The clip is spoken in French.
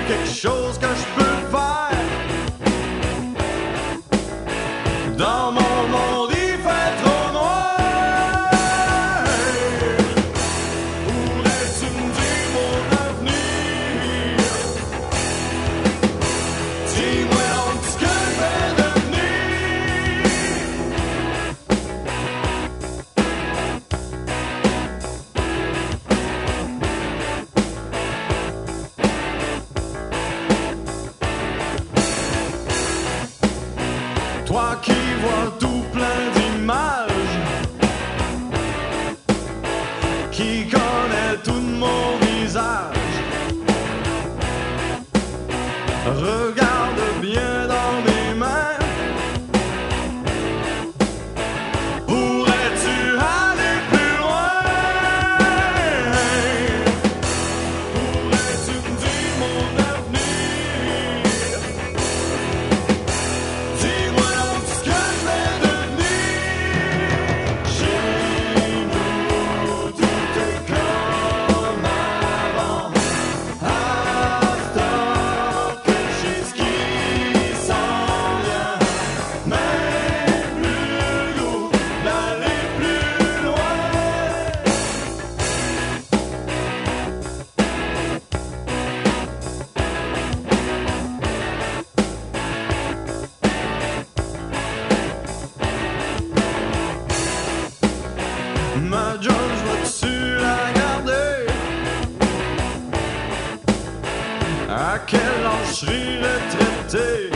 quelque chose que je peux faire? Dans mon monde il fait trop noir. Pourrais-tu me dire mon avenir? Dis-moi donc ce que je vais devenir. Toi qui vois tout plein d'images, qui connais tout mon visage, regarde bien dans mes mains. Pourrais-tu aller plus loin? Pourrais-tu me dire mon avenir? Dis-moi donc ce que je vais devenir. Chez nous, tout est comme avant. Hâte que j'ai ce qui s'en vient. Même plus le goût d'aller plus loin. Ma job, je vais-tu la garder? À quel âge je serai retraité?